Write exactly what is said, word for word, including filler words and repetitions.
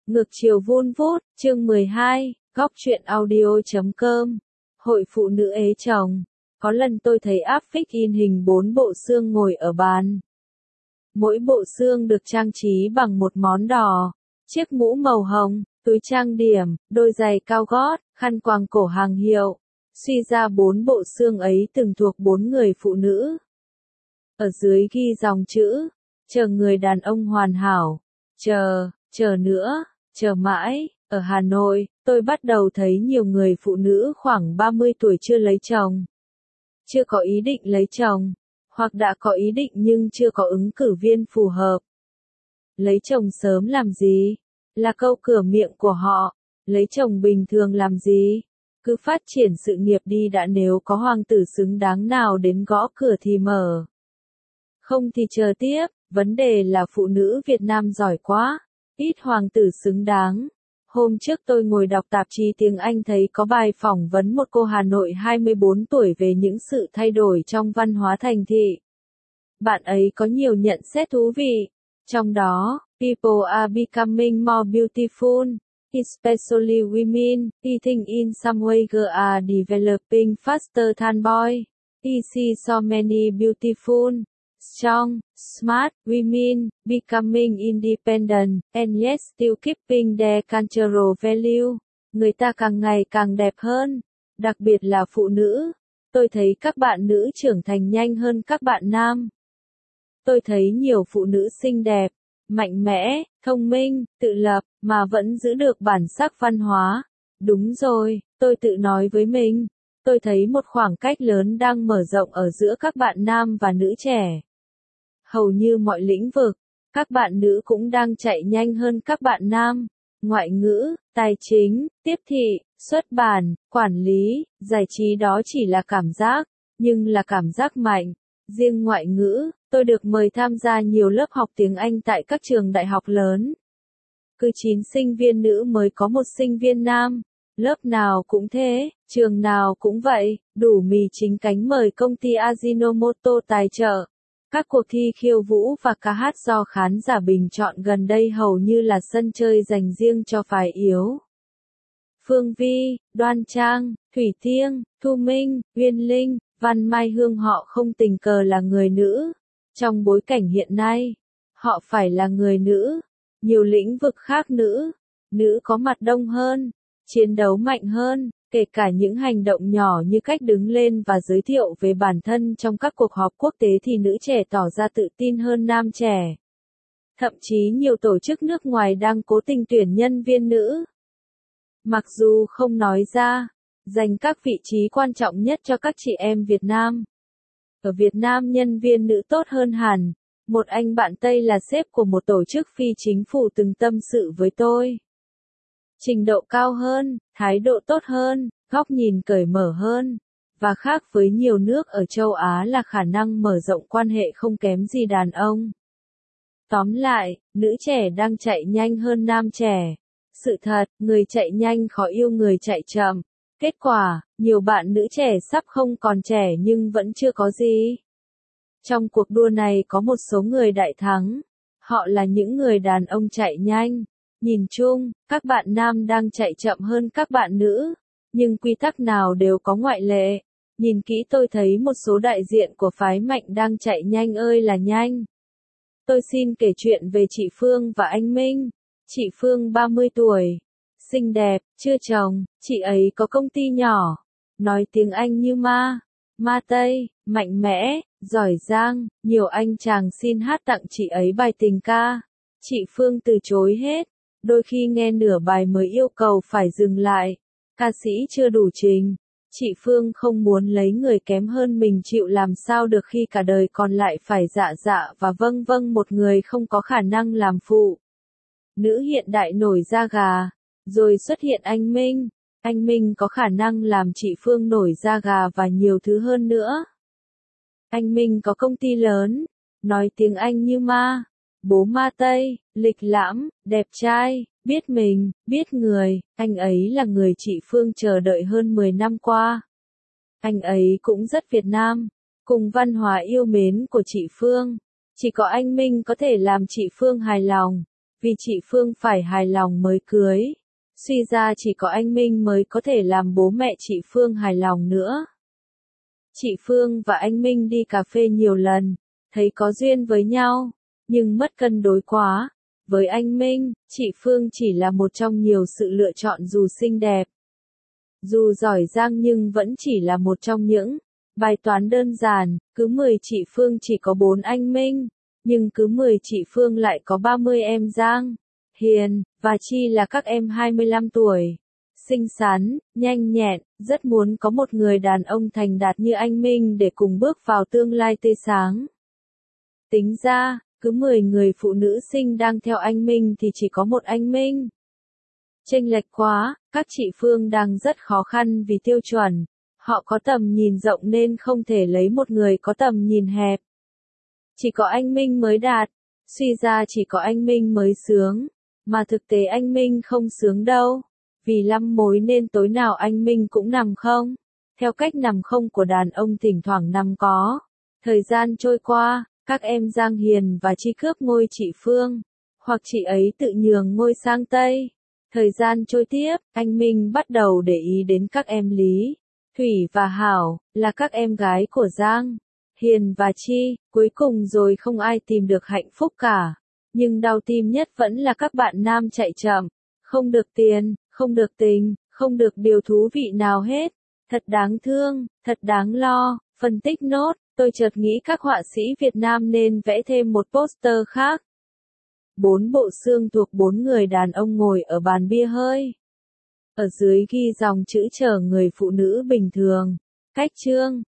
Ngược chiều vun vút, chương mười hai, góc truyện audio chấm com. Hội phụ nữ ế chồng. Có lần tôi thấy áp phích in hình bốn bộ xương ngồi ở bàn. Mỗi bộ xương được trang trí bằng một món đỏ, chiếc mũ màu hồng, túi trang điểm, đôi giày cao gót, khăn quàng cổ hàng hiệu. Suy ra bốn bộ xương ấy từng thuộc bốn người phụ nữ. Ở dưới ghi dòng chữ, chờ người đàn ông hoàn hảo, chờ, chờ nữa, chờ mãi. Ở Hà Nội, tôi bắt đầu thấy nhiều người phụ nữ khoảng ba mươi tuổi chưa lấy chồng. Chưa có ý định lấy chồng, hoặc đã có ý định nhưng chưa có ứng cử viên phù hợp. Lấy chồng sớm làm gì? Là câu cửa miệng của họ. Lấy chồng bình thường làm gì? Cứ phát triển sự nghiệp đi đã, nếu có hoàng tử xứng đáng nào đến gõ cửa thì mở. Không thì chờ tiếp. Vấn đề là phụ nữ Việt Nam giỏi quá, ít hoàng tử xứng đáng. Hôm trước tôi ngồi đọc tạp chí tiếng Anh thấy có bài phỏng vấn một cô Hà Nội hai mươi bốn tuổi về những sự thay đổi trong văn hóa thành thị. Bạn ấy có nhiều nhận xét thú vị. Trong đó, people are becoming more beautiful, especially women. I think in some way girls are developing faster than boys. I see so many beautiful, strong, smart women becoming independent, and yet still keeping their cultural value. Người ta càng ngày càng đẹp hơn, đặc biệt là phụ nữ. Tôi thấy các bạn nữ trưởng thành nhanh hơn các bạn nam. Tôi thấy nhiều phụ nữ xinh đẹp, mạnh mẽ, thông minh, tự lập, mà vẫn giữ được bản sắc văn hóa. Đúng rồi, tôi tự nói với mình. Tôi thấy một khoảng cách lớn đang mở rộng ở giữa các bạn nam và nữ trẻ. Hầu như mọi lĩnh vực, các bạn nữ cũng đang chạy nhanh hơn các bạn nam. Ngoại ngữ, tài chính, tiếp thị, xuất bản, quản lý, giải trí đó chỉ là cảm giác, nhưng là cảm giác mạnh. Riêng ngoại ngữ, tôi được mời tham gia nhiều lớp học tiếng Anh tại các trường đại học lớn. Cứ chín sinh viên nữ mới có một sinh viên nam. Lớp nào cũng thế, trường nào cũng vậy, đủ mì chính cánh mời công ty Ajinomoto tài trợ. Các cuộc thi khiêu vũ và ca hát do khán giả bình chọn gần đây hầu như là sân chơi dành riêng cho phái yếu. Phương Vi, Đoan Trang, Thủy Tiên, Thu Minh, Uyên Linh, Văn Mai Hương họ không tình cờ là người nữ. Trong bối cảnh hiện nay, họ phải là người nữ. Nhiều lĩnh vực khác nữ, nữ có mặt đông hơn, chiến đấu mạnh hơn. Kể cả những hành động nhỏ như cách đứng lên và giới thiệu về bản thân trong các cuộc họp quốc tế thì nữ trẻ tỏ ra tự tin hơn nam trẻ. Thậm chí nhiều tổ chức nước ngoài đang cố tình tuyển nhân viên nữ. Mặc dù không nói ra, dành các vị trí quan trọng nhất cho các chị em Việt Nam. Ở Việt Nam nhân viên nữ tốt hơn hẳn. Một anh bạn Tây là sếp của một tổ chức phi chính phủ từng tâm sự với tôi. Trình độ cao hơn, thái độ tốt hơn, góc nhìn cởi mở hơn, và khác với nhiều nước ở châu Á là khả năng mở rộng quan hệ không kém gì đàn ông. Tóm lại, nữ trẻ đang chạy nhanh hơn nam trẻ. Sự thật, người chạy nhanh khó yêu người chạy chậm. Kết quả, nhiều bạn nữ trẻ sắp không còn trẻ nhưng vẫn chưa có gì. Trong cuộc đua này có một số người đại thắng. Họ là những người đàn ông chạy nhanh. Nhìn chung, các bạn nam đang chạy chậm hơn các bạn nữ, nhưng quy tắc nào đều có ngoại lệ. Nhìn kỹ tôi thấy một số đại diện của phái mạnh đang chạy nhanh ơi là nhanh. Tôi xin kể chuyện về chị Phương và anh Minh. Chị Phương ba mươi tuổi, xinh đẹp, chưa chồng, chị ấy có công ty nhỏ, nói tiếng Anh như ma, ma Tây, mạnh mẽ, giỏi giang, nhiều anh chàng xin hát tặng chị ấy bài tình ca. Chị Phương từ chối hết. Đôi khi nghe nửa bài mới yêu cầu phải dừng lại. Ca sĩ chưa đủ trình. Chị Phương không muốn lấy người kém hơn mình chịu làm sao được khi cả đời còn lại phải dạ dạ và vâng vâng một người không có khả năng làm phụ. Nữ hiện đại nổi da gà. Rồi xuất hiện anh Minh. Anh Minh có khả năng làm chị Phương nổi da gà và nhiều thứ hơn nữa. Anh Minh có công ty lớn. Nói tiếng Anh như ma. Bố ma Tây, lịch lãm, đẹp trai, biết mình, biết người, anh ấy là người chị Phương chờ đợi hơn mười năm qua. Anh ấy cũng rất Việt Nam, cùng văn hóa yêu mến của chị Phương. Chỉ có anh Minh có thể làm chị Phương hài lòng. vì chị Phương phải hài lòng mới cưới. Suy ra chỉ có anh Minh mới có thể làm bố mẹ chị Phương hài lòng nữa. Chị Phương và anh Minh đi cà phê nhiều lần, thấy có duyên với nhau, nhưng mất cân đối quá. Với anh Minh, chị Phương chỉ là một trong nhiều sự lựa chọn dù xinh đẹp, dù giỏi giang nhưng vẫn chỉ là một trong những bài toán đơn giản. Cứ mười chị Phương chỉ có bốn anh Minh, nhưng cứ mười chị Phương lại có ba mươi em Giang, Hiền và Chi là các em hai mươi lăm tuổi. Xinh xắn, nhanh nhẹn, rất muốn có một người đàn ông thành đạt như anh Minh để cùng bước vào tương lai tươi sáng. Tính ra, cứ mười người phụ nữ xinh đang theo anh Minh thì chỉ có một anh Minh. Chênh lệch quá, các chị Phương đang rất khó khăn vì tiêu chuẩn. Họ có tầm nhìn rộng nên không thể lấy một người có tầm nhìn hẹp. Chỉ có anh Minh mới đạt, suy ra chỉ có anh Minh mới sướng, mà thực tế anh Minh không sướng đâu. Vì lăm mối nên tối nào anh Minh cũng nằm không. Theo cách nằm không của đàn ông thỉnh thoảng nằm có. Thời gian trôi qua, các em Giang Hiền và Chi cướp ngôi chị Phương, hoặc chị ấy tự nhường ngôi sang Tây. Thời gian trôi tiếp, anh Minh bắt đầu để ý đến các em Lý, Thủy và Hảo, là các em gái của Giang, Hiền và Chi. Cuối cùng rồi không ai tìm được hạnh phúc cả. Nhưng đau tim nhất vẫn là các bạn nam chạy chậm, không được tiền, không được tình, không được điều thú vị nào hết. Thật đáng thương, thật đáng lo. Phân tích nốt, tôi chợt nghĩ các họa sĩ Việt Nam nên vẽ thêm một poster khác. Bốn bộ xương thuộc bốn người đàn ông ngồi ở bàn bia hơi. Ở dưới ghi dòng chữ chờ người phụ nữ bình thường. Cách chương